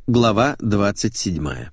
Глава 27.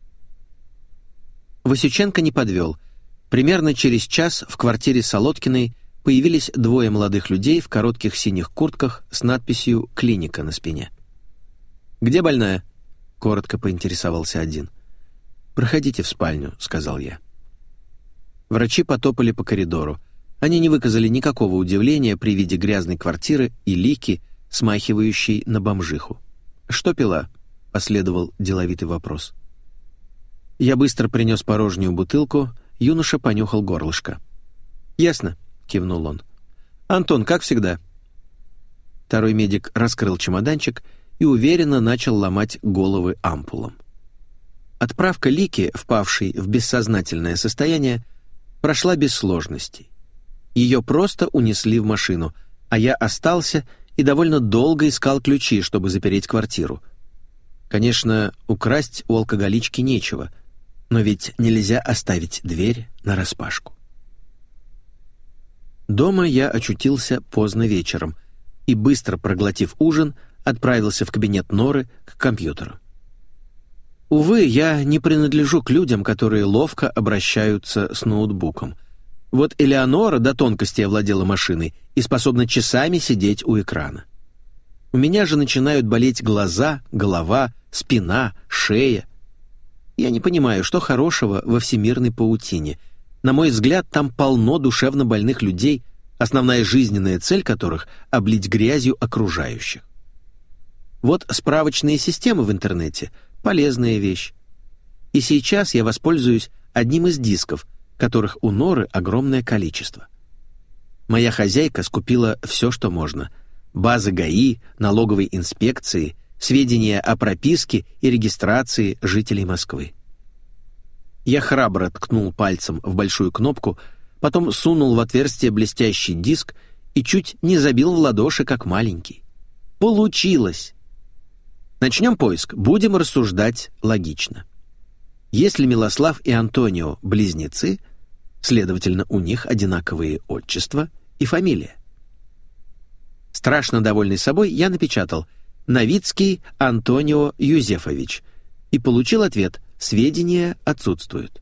Васюченко не подвел. Примерно через час в квартире Солодкиной появились двое молодых людей в коротких синих куртках с надписью «Клиника» на спине. «Где больная?» — коротко поинтересовался один. «Проходите в спальню», — сказал я. Врачи потопали по коридору. Они не выказали никакого удивления при виде грязной квартиры и Лики, смахивающей на бомжиху. «Что пила?» — последовал деловитый вопрос. Я быстро принес порожнюю бутылку, юноша понюхал горлышко. «Ясно», — кивнул он. «Антон, как всегда». Второй медик раскрыл чемоданчик и уверенно начал ломать головы ампулам. Отправка Лики, впавшей в бессознательное состояние, прошла без сложностей. Ее просто унесли в машину, а я остался и довольно долго искал ключи, чтобы запереть квартиру. Конечно, украсть у алкоголички нечего, но ведь нельзя оставить дверь нараспашку. Дома я очутился поздно вечером и, быстро проглотив ужин, отправился в кабинет Норы к компьютеру. Увы, я не принадлежу к людям, которые ловко обращаются с ноутбуком. Вот Элеонора до тонкости овладела машиной и способна часами сидеть у экрана. У меня же начинают болеть глаза, голова, спина, шея. Я не понимаю, что хорошего во всемирной паутине. На мой взгляд, там полно душевно больных людей, основная жизненная цель которых — облить грязью окружающих. Вот справочные системы в интернете — полезная вещь. И сейчас я воспользуюсь одним из дисков, которых у Норы огромное количество. Моя хозяйка скупила все, что можно: базы ГАИ, налоговой инспекции, сведения о прописке и регистрации жителей Москвы. Я храбро ткнул пальцем в большую кнопку, потом сунул в отверстие блестящий диск и чуть не забил в ладоши, как маленький. Получилось! Начнем поиск, будем рассуждать логично. Если Милослав и Антонио близнецы, следовательно, у них одинаковые отчества и фамилия. Страшно довольный собой, я напечатал «Новицкий Антонио Юзефович» и получил ответ: сведения отсутствуют.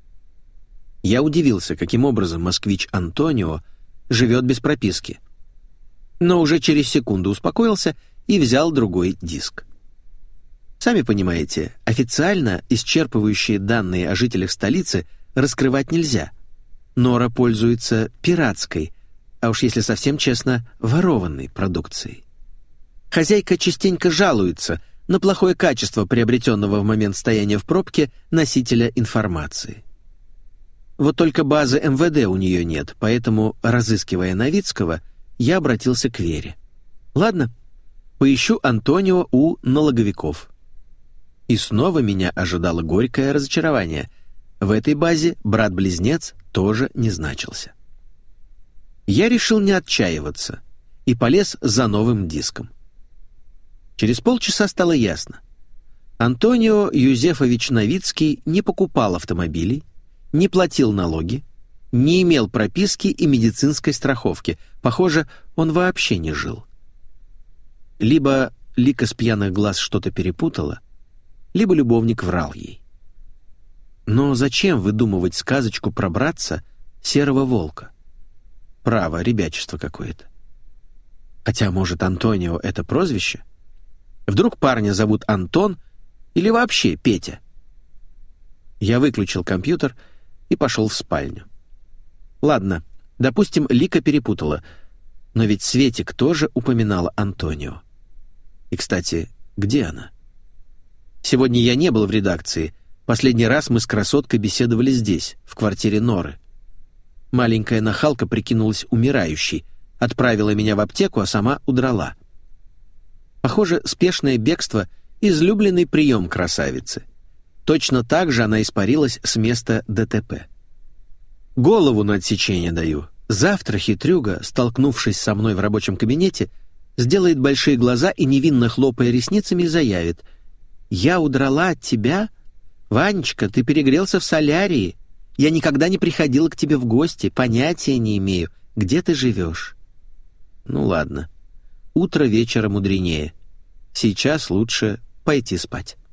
Я удивился, каким образом москвич Антонио живет без прописки. Но уже через секунду успокоился и взял другой диск. Сами понимаете, официально исчерпывающие данные о жителях столицы раскрывать нельзя. Нора пользуется пиратской, а уж если совсем честно, ворованной продукцией. Хозяйка частенько жалуется на плохое качество приобретенного в момент стояния в пробке носителя информации. Вот только базы МВД у нее нет, поэтому, разыскивая Новицкого, я обратился к Вере. Ладно, поищу Антонио у налоговиков. И снова меня ожидало горькое разочарование. В этой базе брат-близнец тоже не значился. Я решил не отчаиваться и полез за новым диском. Через полчаса стало ясно. Антонио Юзефович Новицкий не покупал автомобилей, не платил налоги, не имел прописки и медицинской страховки. Похоже, он вообще не жил. Либо Лика с пьяных глаз что-то перепутала, либо любовник врал ей. Но зачем выдумывать сказочку про братца серого волка? Право, ребячество какое-то. Хотя, может, Антонио — это прозвище? Вдруг парня зовут Антон или вообще Петя? Я выключил компьютер и пошел в спальню. Ладно, допустим, Лика перепутала, но ведь Светик тоже упоминала Антонио. И, кстати, где она? Сегодня я не был в редакции. Последний раз мы с красоткой беседовали здесь, в квартире Норы. Маленькая нахалка прикинулась умирающей, отправила меня в аптеку, а сама удрала. Похоже, спешное бегство — излюбленный прием красавицы. Точно так же она испарилась с места ДТП. Голову на отсечение даю. Завтра хитрюга, столкнувшись со мной в рабочем кабинете, сделает большие глаза и, невинно хлопая ресницами, заявит: «Я удрала от тебя? Ванечка, ты перегрелся в солярии. Я никогда не приходила к тебе в гости, понятия не имею, где ты живешь». Ну ладно, утро вечера мудренее. Сейчас лучше пойти спать.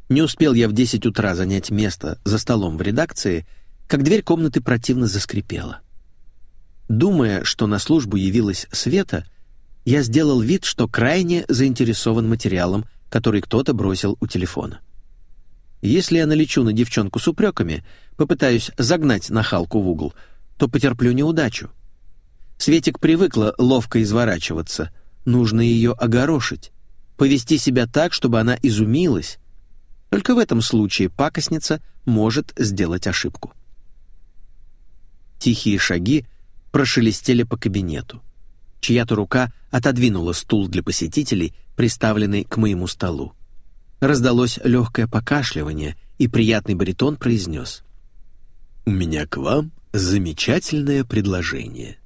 Не успел я в 10 утра занять место за столом в редакции, как дверь комнаты противно заскрипела. Думая, что на службу явилась Света, я сделал вид, что крайне заинтересован материалом, который кто-то бросил у телефона. Если я налечу на девчонку с упреками, попытаюсь загнать нахалку в угол, то потерплю неудачу. Светик привыкла ловко изворачиваться, нужно ее огорошить, повести себя так, чтобы она изумилась. Только в этом случае пакостница может сделать ошибку. Тихие шаги прошелестели по кабинету. Чья-то рука отодвинула стул для посетителей, приставленный к моему столу. Раздалось легкое покашливание, и приятный баритон произнес: «У меня к вам замечательное предложение».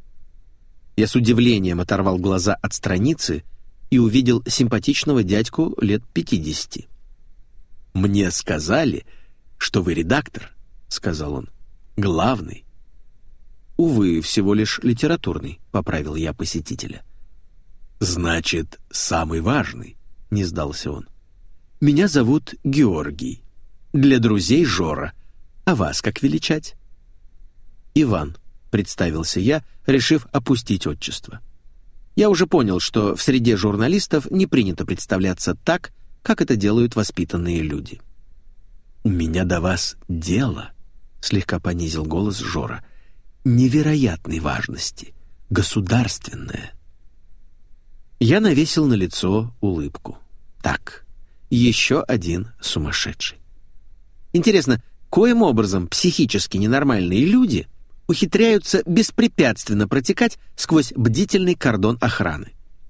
Я с удивлением оторвал глаза от страницы и увидел симпатичного дядьку лет 50. «Мне сказали, что вы редактор», — сказал он, — «главный». «Увы, всего лишь литературный», — поправил я посетителя. «Значит, самый важный», — не сдался он. «Меня зовут Георгий. Для друзей Жора. А вас как величать?» «Иван», — представился я, решив опустить отчество. Я уже понял, что в среде журналистов не принято представляться так, как это делают воспитанные люди. «У меня до вас дело», — слегка понизил голос Жора, — «невероятной важности, государственное». Я навесил на лицо улыбку. Так, еще один сумасшедший. Интересно, коим образом психически ненормальные люди ухитряются беспрепятственно протекать сквозь бдительный кордон охраны?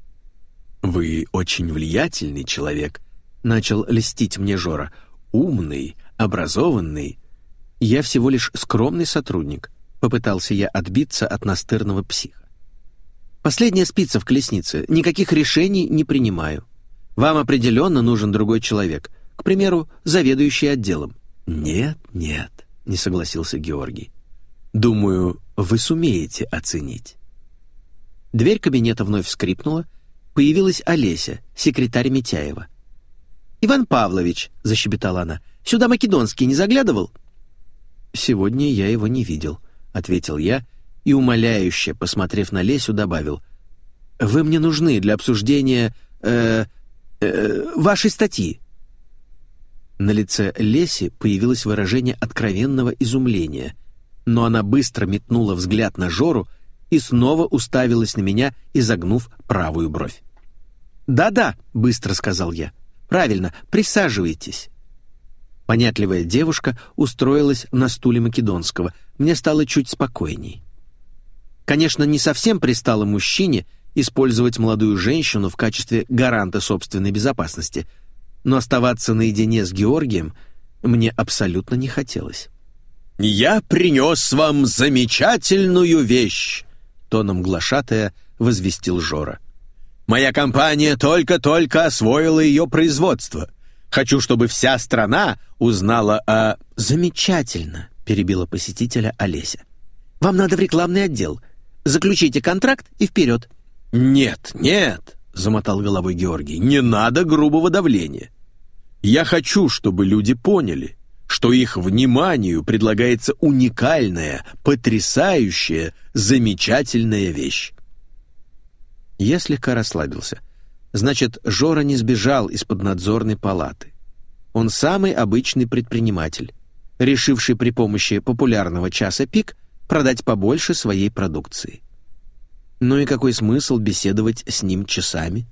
«Вы очень влиятельный человек», — начал льстить мне Жора. «Умный, образованный». «Я всего лишь скромный сотрудник», — попытался я отбиться от настырного психа. «Последняя спица в колеснице, никаких решений не принимаю. Вам определенно нужен другой человек, к примеру, заведующий отделом». «Нет, нет», — не согласился Георгий. «Думаю, вы сумеете оценить». Дверь кабинета вновь скрипнула, появилась Олеся, секретарь Митяева. «Иван Павлович», — защебетала она, — «сюда Македонский не заглядывал?» «Сегодня я его не видел», — ответил я и, умоляюще, посмотрев на Лесю, добавил: «Вы мне нужны для обсуждения вашей статьи». На лице Леси появилось выражение откровенного изумления, но она быстро метнула взгляд на Жору и снова уставилась на меня, изогнув правую бровь. «Да-да», — быстро сказал я, — «правильно, присаживайтесь». Понятливая девушка устроилась на стуле Македонского. Мне стало чуть спокойней. Конечно, не совсем пристало мужчине использовать молодую женщину в качестве гаранта собственной безопасности, но оставаться наедине с Георгием мне абсолютно не хотелось. «Я принес вам замечательную вещь», — тоном глашатая возвестил Жора. «Моя компания только-только освоила ее производство. Хочу, чтобы вся страна узнала о...» «Замечательно», — перебила посетителя Олеся. «Вам надо в рекламный отдел. Заключите контракт и вперед». «Нет, нет», — замотал головой Георгий, — «не надо грубого давления. Я хочу, чтобы люди поняли, что их вниманию предлагается уникальная, потрясающая, замечательная вещь». Я слегка расслабился. Значит, Жора не сбежал из поднадзорной палаты. Он самый обычный предприниматель, решивший при помощи популярного часа пик продать побольше своей продукции. Ну и какой смысл беседовать с ним часами?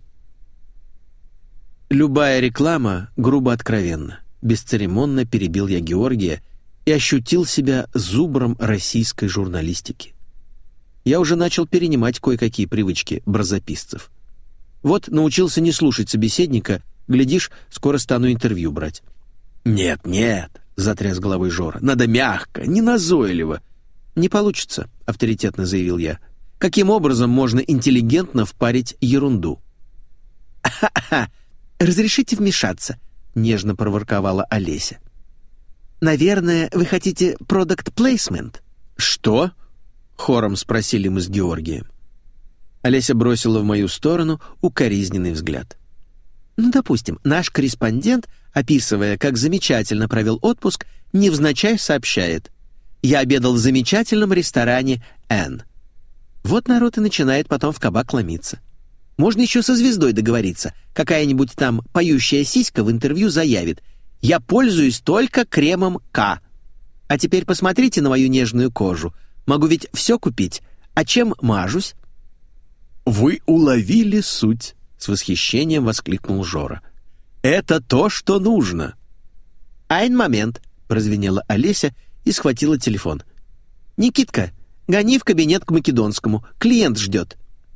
Любая реклама грубо откровенна. Бесцеремонно перебил я Георгия и ощутил себя зубром российской журналистики. Я уже начал перенимать кое-какие привычки барзаписцев. Вот научился не слушать собеседника, глядишь, скоро стану интервью брать. «Нет, нет», — затряс головой Жора, — «надо мягко, не назойливо». «Не получится», — авторитетно заявил я. «Каким образом можно интеллигентно впарить ерунду?» «Ха-ха! Разрешите вмешаться?» — нежно проворковала Олеся. «Наверное, вы хотите product placement?» «Что?» — хором спросили мы с Георгием. Олеся бросила в мою сторону укоризненный взгляд. Ну, допустим, наш корреспондент, описывая, как замечательно провел отпуск, невзначай сообщает: «Я обедал в замечательном ресторане Н». Вот народ и начинает потом в кабак ломиться. Можно еще со звездой договориться. Какая-нибудь там поющая сиська в интервью заявит: «Я пользуюсь только кремом К». А теперь посмотрите на мою нежную кожу. Могу ведь все купить. А чем мажусь? «Вы уловили суть», — с восхищением воскликнул Жора. «Это то, что нужно». «Айн момент», — прозвенела Олеся и схватила телефон. «Никитка, гони в кабинет к Македонскому. Клиент ждет».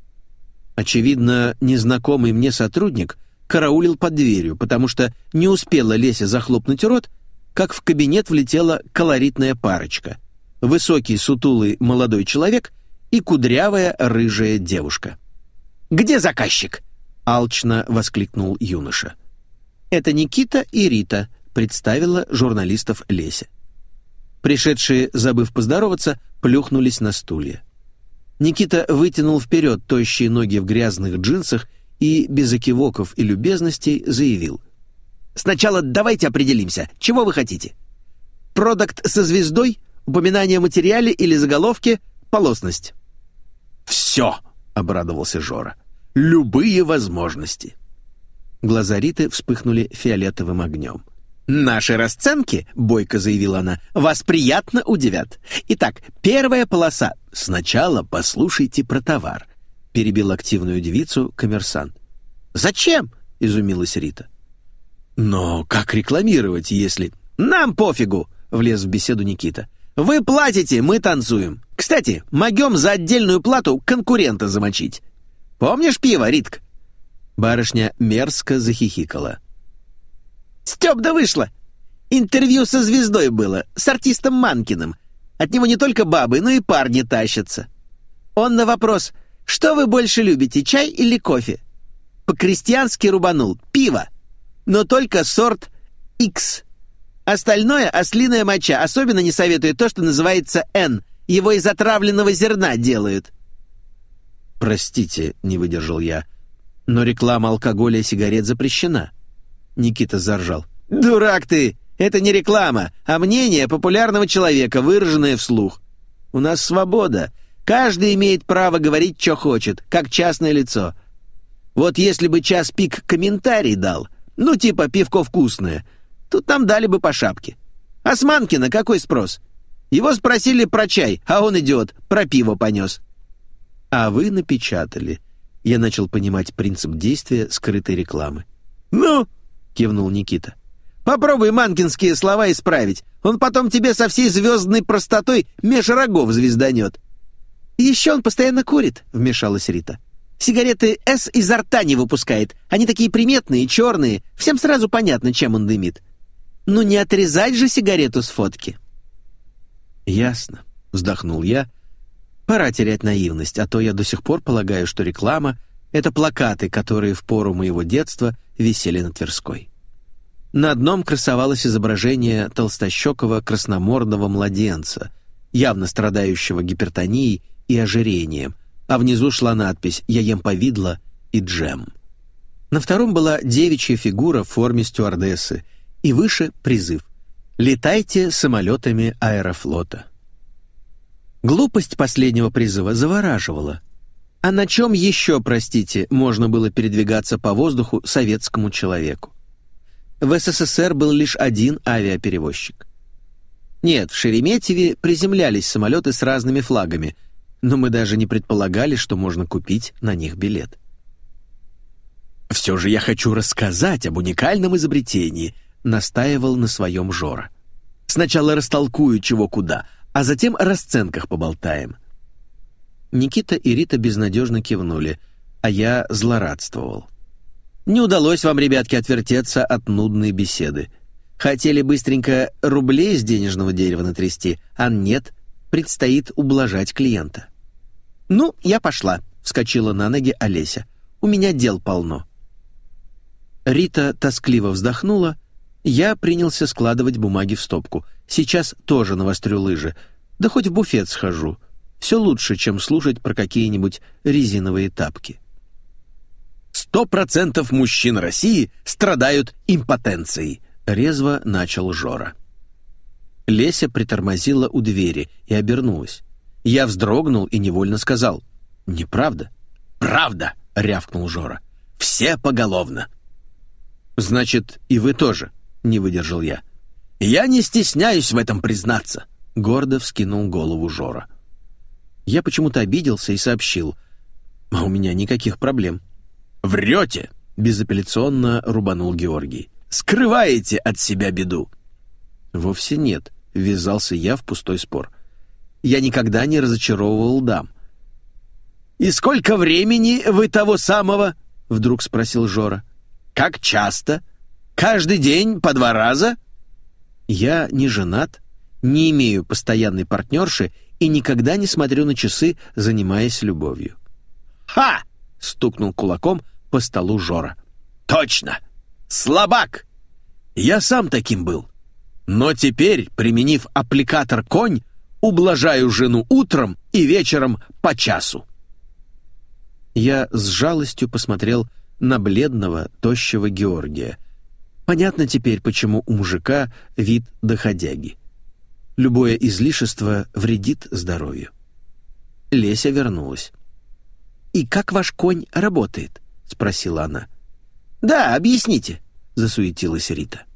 Очевидно, незнакомый мне сотрудник караулил под дверью, потому что не успела Леся захлопнуть рот, как в кабинет влетела колоритная парочка. Высокий, сутулый молодой человек и кудрявая рыжая девушка. «Где заказчик?» — алчно воскликнул юноша. «Это Никита и Рита», — представила журналистов Леся. Пришедшие, забыв поздороваться, плюхнулись на стулья. Никита вытянул вперед тощие ноги в грязных джинсах и, без экивоков и любезностей, заявил: «Сначала давайте определимся, чего вы хотите. Продакт со звездой, упоминание о материале или заголовке, полосность». «Все!» — обрадовался Жора. «Любые возможности». Глаза Риты вспыхнули фиолетовым огнем. «Наши расценки, — бойко заявила она, — вас приятно удивят. Итак, первая полоса». «Сначала послушайте про товар», — перебил активную девицу коммерсант. «Зачем?» — изумилась Рита. «Но как рекламировать, если...» «Нам пофигу!» — влез в беседу Никита. «Вы платите, мы танцуем. Кстати, могем за отдельную плату конкурента замочить. Помнишь пиво, Ритка?» Барышня мерзко захихикала. «Стёп, да вышло! Интервью со звездой было, с артистом Манкиным. От него не только бабы, но и парни тащатся. Он на вопрос: что вы больше любите, чай или кофе? По-крестьянски рубанул: пиво, но только сорт X. Остальное — ослиная моча, особенно не советую то, что называется N. Его из отравленного зерна делают». «Простите», — не выдержал я, — «но реклама алкоголя и сигарет запрещена». Никита заржал. «Дурак ты! Это не реклама, а мнение популярного человека, выраженное вслух. У нас свобода. Каждый имеет право говорить, что хочет, как частное лицо. Вот если бы час пик комментарий дал, ну типа «пивко вкусное», тут нам дали бы по шапке. А с Манкина какой спрос? Его спросили про чай, а он, идиот, про пиво понес». «А вы напечатали». Я начал понимать принцип действия скрытой рекламы. «Ну?» — кивнул Никита. «Попробуй манкинские слова исправить. Он потом тебе со всей звездной простотой меж рогов звезданет». «Еще он постоянно курит», — вмешалась Рита. «Сигареты «С» изо рта не выпускает. Они такие приметные, черные. Всем сразу понятно, чем он дымит. Ну не отрезать же сигарету с фотки». «Ясно», — вздохнул я. «Пора терять наивность, а то я до сих пор полагаю, что реклама — это плакаты, которые в пору моего детства висели на Тверской». На одном красовалось изображение толстощекого красномордого младенца, явно страдающего гипертонией и ожирением, а внизу шла надпись «Я ем повидло и джем». На втором была девичья фигура в форме стюардессы, и выше призыв «Летайте самолетами Аэрофлота». Глупость последнего призыва завораживала. А на чем еще, простите, можно было передвигаться по воздуху советскому человеку? В СССР был лишь один авиаперевозчик. Нет, в Шереметьеве приземлялись самолеты с разными флагами, но мы даже не предполагали, что можно купить на них билет. «Все же я хочу рассказать об уникальном изобретении», — настаивал на своем Жора. «Сначала растолкую чего куда, а затем о расценках поболтаем». Никита и Рита безнадежно кивнули, а я злорадствовал. Не удалось вам, ребятки, отвертеться от нудной беседы. Хотели быстренько рублей с денежного дерева натрясти, а нет, предстоит ублажать клиента. «Ну, я пошла», — вскочила на ноги Олеся. «У меня дел полно». Рита тоскливо вздохнула. Я принялся складывать бумаги в стопку. Сейчас тоже навострю лыжи. Да хоть в буфет схожу. Все лучше, чем слушать про какие-нибудь резиновые тапки. 100% мужчин России страдают импотенцией», — резво начал Жора. Леся притормозила у двери и обернулась. Я вздрогнул и невольно сказал: «Неправда». «Правда», — рявкнул Жора. «Все поголовно». «Значит, и вы тоже», — не выдержал я. «Я не стесняюсь в этом признаться», — гордо вскинул голову Жора. Я почему-то обиделся и сообщил: «А у меня никаких проблем». «Врете», — безапелляционно рубанул Георгий. «Скрываете от себя беду». «Вовсе нет», — ввязался я в пустой спор. «Я никогда не разочаровывал дам». «И сколько времени вы того самого?» — вдруг спросил Жора. «Как часто? Каждый день по 2 раза?» «Я не женат, не имею постоянной партнерши и никогда не смотрю на часы, занимаясь любовью». «Ха!» — стукнул кулаком по столу Жора. «Точно! Слабак! Я сам таким был. Но теперь, применив аппликатор «Конь», ублажаю жену утром и вечером по часу». Я с жалостью посмотрел на бледного, тощего Георгия. Понятно теперь, почему у мужика вид доходяги. Любое излишество вредит здоровью. Леся вернулась. «И как ваш конь работает?» — спросила она. «Да, объясните», — засуетилась Рита.